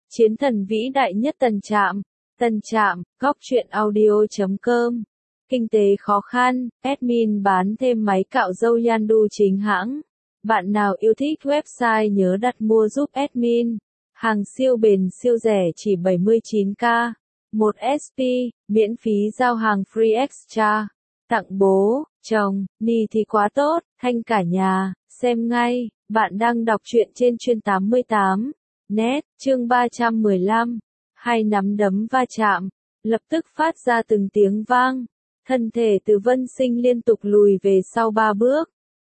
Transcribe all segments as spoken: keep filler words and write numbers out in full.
Chiến thần vĩ đại nhất Tần Trạm. Tần Trạm, góc truyện audio chấm com. Kinh tế khó khăn, admin bán thêm máy cạo râu Yandu chính hãng. Bạn nào yêu thích website nhớ đặt mua giúp admin. Hàng siêu bền siêu rẻ chỉ bảy mươi chín k. một ét pê, miễn phí giao hàng free extra. Tặng bố, chồng, ni thì quá tốt, thanh cả nhà, xem ngay. Bạn đang đọc truyện trên chuyên tám mươi tám. Net, chương ba trăm mười lăm. Hai nắm đấm va chạm, lập tức phát ra từng tiếng vang. Thân thể Từ Vân Sinh liên tục lùi về sau ba bước.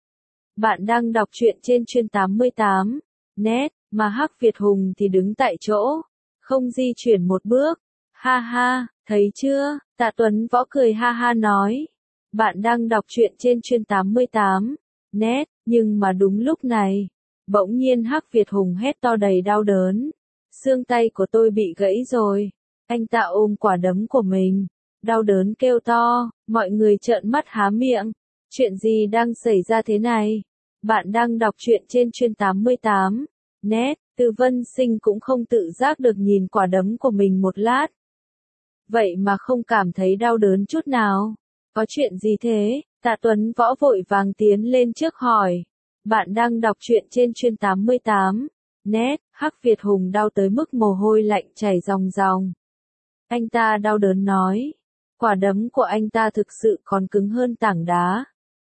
Bạn đang đọc truyện trên chuyên tám mươi tám. Net, mà Hắc Việt Hùng thì đứng tại chỗ, không di chuyển một bước. Ha ha, thấy chưa? Tạ Tuấn Võ cười ha ha nói. Bạn đang đọc truyện trên chuyên tám mươi tám. Net, nhưng mà đúng lúc này, bỗng nhiên Hắc Việt Hùng hét to đầy đau đớn. Xương tay của tôi bị gãy rồi. Anh ta ôm quả đấm của mình, đau đớn kêu to, mọi người trợn mắt há miệng. Chuyện gì đang xảy ra thế này? Bạn đang đọc truyện trên chuyên tám mươi tám. Net, Từ Vân Sinh cũng không tự giác được nhìn quả đấm của mình một lát. Vậy mà không cảm thấy đau đớn chút nào. Có chuyện gì thế? Tạ Tuấn Võ vội vàng tiến lên trước hỏi. Bạn đang đọc truyện trên chuyên tám mươi tám. Net, Hắc Việt Hùng đau tới mức mồ hôi lạnh chảy ròng ròng. Anh ta đau đớn nói. Quả đấm của anh ta thực sự còn cứng hơn tảng đá.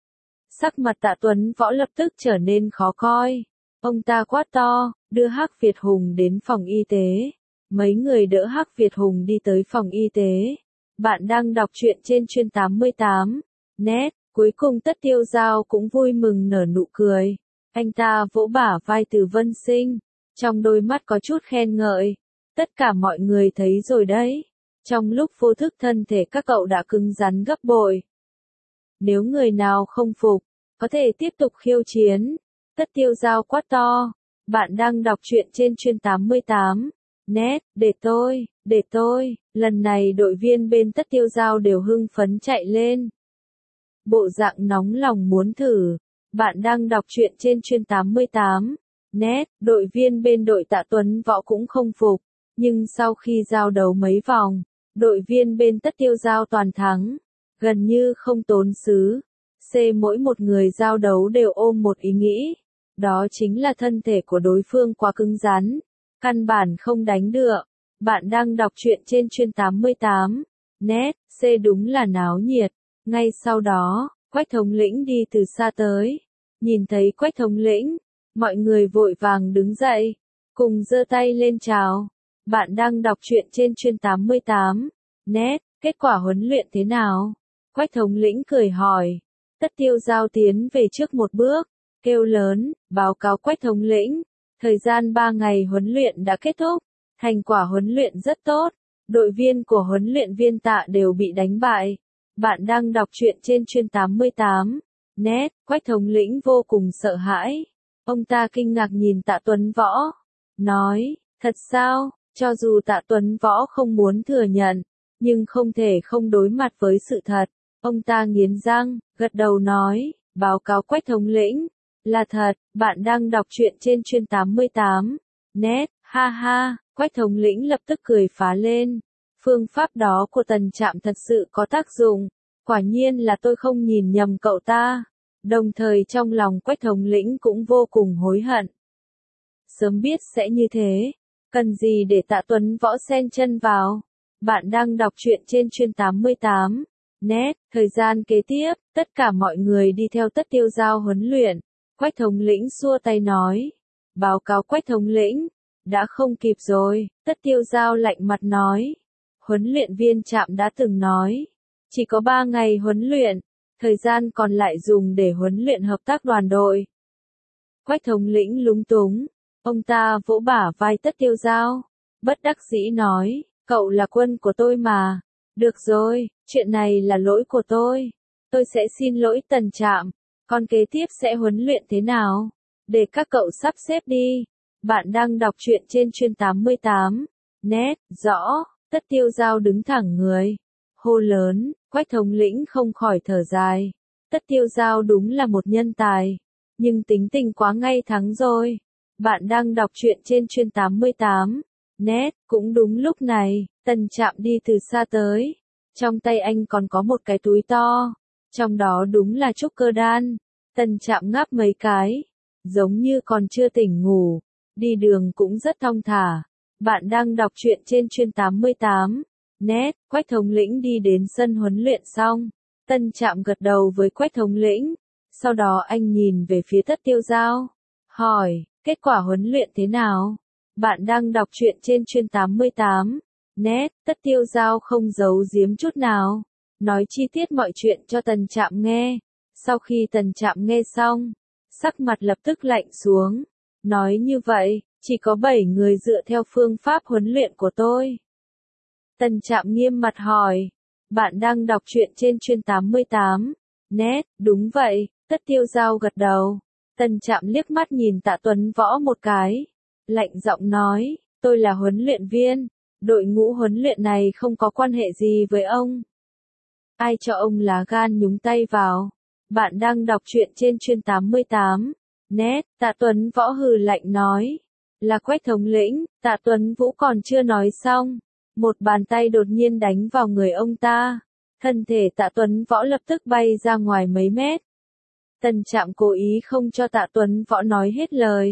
Sắc mặt Tạ Tuấn Võ lập tức trở nên khó coi. Ông ta quát to, đưa Hắc Việt Hùng đến phòng y tế. Mấy người đỡ Hắc Việt Hùng đi tới phòng y tế. Bạn đang đọc truyện trên chuyên tám mươi tám. Net, cuối cùng Tất Tiêu Giao cũng vui mừng nở nụ cười. Anh ta vỗ bả vai Từ Vân Sinh, trong đôi mắt có chút khen ngợi. Tất cả mọi người thấy rồi đấy. Trong lúc vô thức thân thể các cậu đã cứng rắn gấp bội. Nếu người nào không phục, có thể tiếp tục khiêu chiến. Tất Tiêu Giao quát to. Bạn đang đọc truyện trên chuyên tám mươi tám. Net, để tôi, để tôi. Lần này đội viên bên Tất Tiêu Giao đều hưng phấn chạy lên. Bộ dạng nóng lòng muốn thử. Bạn đang đọc truyện trên chuyên tám mươi tám. Net, đội viên bên đội Tạ Tuấn Võ cũng không phục. Nhưng sau khi giao đấu mấy vòng, đội viên bên Tất Tiêu Giao toàn thắng. Gần như không tốn xứ. C mỗi một người giao đấu đều ôm một ý nghĩ. Đó chính là thân thể của đối phương quá cứng rắn. Căn bản không đánh được. Bạn đang đọc truyện trên chuyên tám mươi tám. Net, C đúng là náo nhiệt. Ngay sau đó, Quách thống lĩnh đi từ xa tới. Nhìn thấy Quách thống lĩnh, mọi người vội vàng đứng dậy, cùng giơ tay lên chào. Bạn đang đọc truyện trên chuyên tám mươi tám. Net, kết quả huấn luyện thế nào? Quách thống lĩnh cười hỏi. Tất Tiêu Giao tiến về trước một bước, kêu lớn, báo cáo Quách thống lĩnh. Thời gian ba ngày huấn luyện đã kết thúc, thành quả huấn luyện rất tốt. Đội viên của huấn luyện viên Tạ đều bị đánh bại. Bạn đang đọc truyện trên chuyên tám mươi tám. Net, Quách thống lĩnh vô cùng sợ hãi. Ông ta kinh ngạc nhìn Tạ Tuấn Võ. Nói, thật sao? Cho dù Tạ Tuấn Võ không muốn thừa nhận, nhưng không thể không đối mặt với sự thật. Ông ta nghiến răng, gật đầu nói, báo cáo Quách thống lĩnh. Là thật, bạn đang đọc truyện trên chuyên tám mươi tám. Net, ha ha, Quách thống lĩnh lập tức cười phá lên. Phương pháp đó của Tần Trạm thật sự có tác dụng. Quả nhiên là tôi không nhìn nhầm cậu ta. Đồng thời trong lòng Quách thống lĩnh cũng vô cùng hối hận. Sớm biết sẽ như thế. Cần gì để Tạ Tuấn Võ xen chân vào. Bạn đang đọc truyện trên chuyên tám mươi tám. Net, thời gian kế tiếp, tất cả mọi người đi theo Tất Tiêu Giao huấn luyện. Quách thống lĩnh xua tay nói. Báo cáo Quách thống lĩnh. Đã không kịp rồi, Tất Tiêu Giao lạnh mặt nói. Huấn luyện viên Trạm đã từng nói. Chỉ có ba ngày huấn luyện. Thời gian còn lại dùng để huấn luyện hợp tác đoàn đội. Quách thống lĩnh lúng túng. Ông ta vỗ bả vai Tất Tiêu Giao. Bất đắc dĩ nói. Cậu là quân của tôi mà. Được rồi, chuyện này là lỗi của tôi. Tôi sẽ xin lỗi Tần Trạm. Còn kế tiếp sẽ huấn luyện thế nào? Để các cậu sắp xếp đi. Bạn đang đọc truyện trên chuyên tám mươi tám. Net, rõ. Tất Tiêu Giao đứng thẳng người. Hô lớn, Quách thống lĩnh không khỏi thở dài. Tất Tiêu Giao đúng là một nhân tài. Nhưng tính tình quá ngay thắng rồi. Bạn đang đọc truyện trên chuyên tám mươi tám. Nét, cũng đúng lúc này, Tân Trạm đi từ xa tới. Trong tay anh còn có một cái túi to. Trong đó đúng là trúc cơ đan. Tân Trạm ngáp mấy cái. Giống như còn chưa tỉnh ngủ. Đi đường cũng rất thong thả. Bạn đang đọc truyện trên chuyên tám mươi tám. Nét, Quách thống lĩnh đi đến sân huấn luyện xong. Tân Trạm gật đầu với Quách thống lĩnh. Sau đó anh nhìn về phía Tất Tiêu Giao. Hỏi, kết quả huấn luyện thế nào? Bạn đang đọc truyện trên chuyên tám mươi tám. Nét, Tất Tiêu Giao không giấu giếm chút nào. Nói chi tiết mọi chuyện cho Tần Trạm nghe. Sau khi Tần Trạm nghe xong, sắc mặt lập tức lạnh xuống. Nói như vậy, chỉ có bảy người dựa theo phương pháp huấn luyện của tôi. Tần Trạm nghiêm mặt hỏi. Bạn đang đọc truyện trên chuyên tám mươi tám. Nét, đúng vậy, Tất Tiêu Giao gật đầu. Tần Trạm liếc mắt nhìn Tạ Tuấn Võ một cái. Lạnh giọng nói, tôi là huấn luyện viên. Đội ngũ huấn luyện này không có quan hệ gì với ông. Ai cho ông lá gan nhúng tay vào? Bạn đang đọc truyện trên chuyên tám mươi tám. Nét, Tạ Tuấn Võ hừ lạnh nói. Là Quách thống lĩnh, Tạ Tuấn Vũ còn chưa nói xong. Một bàn tay đột nhiên đánh vào người ông ta. Thân thể Tạ Tuấn Võ lập tức bay ra ngoài mấy mét. Tần Trạm cố ý không cho Tạ Tuấn Võ nói hết lời.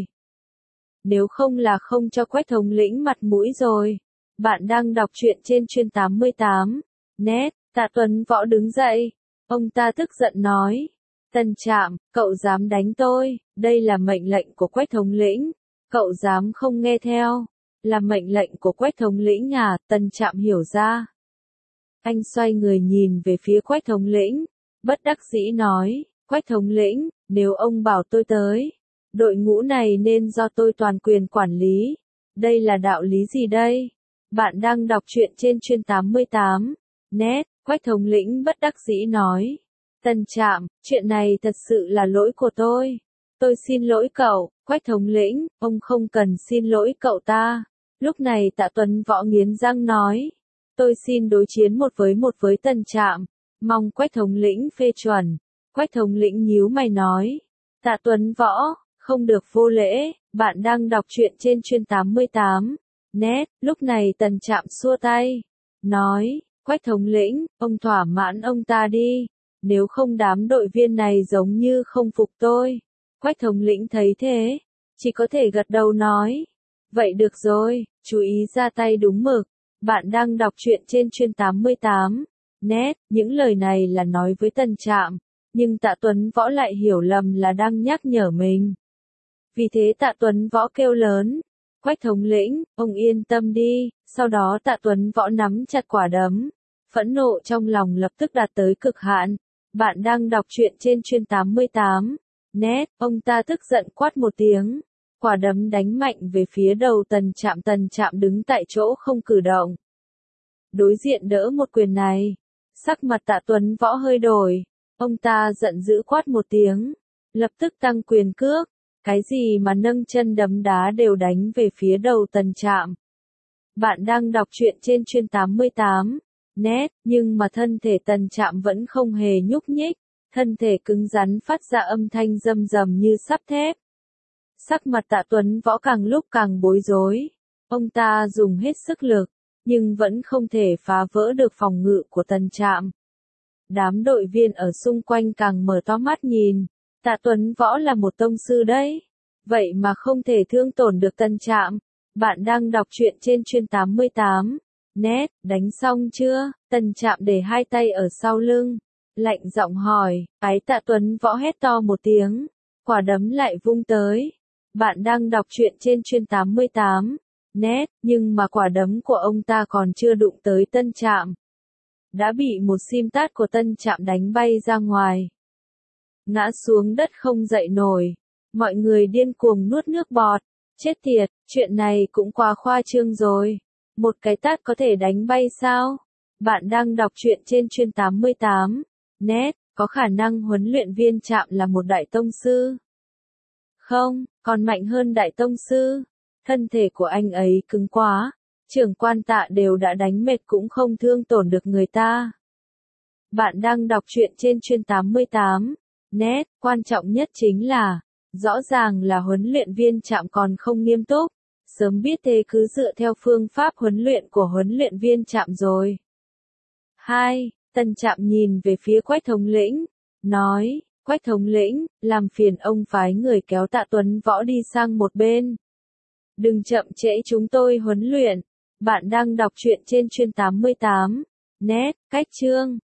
Nếu không là không cho Quách thống lĩnh mặt mũi rồi. Bạn đang đọc truyện trên chuyên tám mươi tám. Nét, Tạ Tuấn Võ đứng dậy. Ông ta tức giận nói. Tần Trạm, cậu dám đánh tôi, đây là mệnh lệnh của Quách thống lĩnh. Cậu dám không nghe theo. Là mệnh lệnh của Quách thống lĩnh à? Tần Trạm hiểu ra. Anh xoay người nhìn về phía Quách thống lĩnh. Bất đắc dĩ nói. Quách thống lĩnh, nếu ông bảo tôi tới, đội ngũ này nên do tôi toàn quyền quản lý. Đây là đạo lý gì đây? Bạn đang đọc truyện trên chuyên tám mươi tám. Nét, Quách thống lĩnh bất đắc dĩ nói. Tần Trạm, chuyện này thật sự là lỗi của tôi. Tôi xin lỗi cậu. Quách thống lĩnh, ông không cần xin lỗi cậu ta. Lúc này Tạ Tuấn Võ nghiến răng nói. Tôi xin đối chiến một với một với Tần Trạm. Mong Quách thống lĩnh phê chuẩn. Quách thống lĩnh nhíu mày nói. Tạ Tuấn Võ, không được vô lễ. Bạn đang đọc truyện trên chuyên tám mươi tám. Nét, lúc này Tần Trạm xua tay. Nói, Quách thống lĩnh, ông thỏa mãn ông ta đi. Nếu không đám đội viên này giống như không phục tôi. Quách thống lĩnh thấy thế. Chỉ có thể gật đầu nói. Vậy được rồi, chú ý ra tay đúng mực. Bạn đang đọc truyện trên chuyên tám mươi tám. Nét, những lời này là nói với Tần Trạm. Nhưng Tạ Tuấn Võ lại hiểu lầm là đang nhắc nhở mình. Vì thế Tạ Tuấn Võ kêu lớn. Quách thống lĩnh, ông yên tâm đi. Sau đó Tạ Tuấn Võ nắm chặt quả đấm. Phẫn nộ trong lòng lập tức đạt tới cực hạn. Bạn đang đọc truyện trên chuyên tám mươi tám. Nét, ông ta tức giận quát một tiếng. Quả đấm đánh mạnh về phía đầu Tần Trạm. Tần Trạm đứng tại chỗ không cử động. Đối diện đỡ một quyền này. Sắc mặt Tạ Tuấn Võ hơi đổi. Ông ta giận dữ quát một tiếng. Lập tức tăng quyền cước. Cái gì mà nâng chân đấm đá đều đánh về phía đầu Tần Trạm. Bạn đang đọc truyện trên chuyên tám mươi tám. Nét, nhưng mà thân thể Tần Trạm vẫn không hề nhúc nhích. Thân thể cứng rắn phát ra âm thanh rầm rầm như sắt thép. Sắc mặt Tạ Tuấn Võ càng lúc càng bối rối. Ông ta dùng hết sức lực, nhưng vẫn không thể phá vỡ được phòng ngự của Tần Trạm. Đám đội viên ở xung quanh càng mở to mắt nhìn. Tạ Tuấn Võ là một tông sư đấy. Vậy mà không thể thương tổn được Tần Trạm. Bạn đang đọc truyện trên chuyên tám mươi tám. Nét, đánh xong chưa? Tần Trạm để hai tay ở sau lưng. Lạnh giọng hỏi. Ái Tạ Tuấn Võ hét to một tiếng. Quả đấm lại vung tới. Bạn đang đọc truyện trên chuyên tám mươi tám. Nét, nhưng mà quả đấm của ông ta còn chưa đụng tới Tân Trạm. Đã bị một sim tát của Tân Trạm đánh bay ra ngoài. Ngã xuống đất không dậy nổi. Mọi người điên cuồng nuốt nước bọt. Chết tiệt, chuyện này cũng quá khoa trương rồi. Một cái tát có thể đánh bay sao? Bạn đang đọc truyện trên chuyên tám mươi tám. Nét, có khả năng huấn luyện viên Trạm là một đại tông sư. Không, còn mạnh hơn đại tông sư. Thân thể của anh ấy cứng quá. Trưởng quan Tạ đều đã đánh mệt cũng không thương tổn được người ta. Bạn đang đọc truyện trên chuyên tám mươi tám. Nét, quan trọng nhất chính là, rõ ràng là huấn luyện viên Trạm còn không nghiêm túc. Sớm biết thế cứ dựa theo phương pháp huấn luyện của huấn luyện viên Trạm rồi. hai. Tân Trạm nhìn về phía Quách thống lĩnh, nói, Quách thống lĩnh, làm phiền ông phái người kéo Tạ Tuấn Võ đi sang một bên. Đừng chậm trễ chúng tôi huấn luyện. Bạn đang đọc truyện trên Chuyên tám mươi tám. Net, cách chương.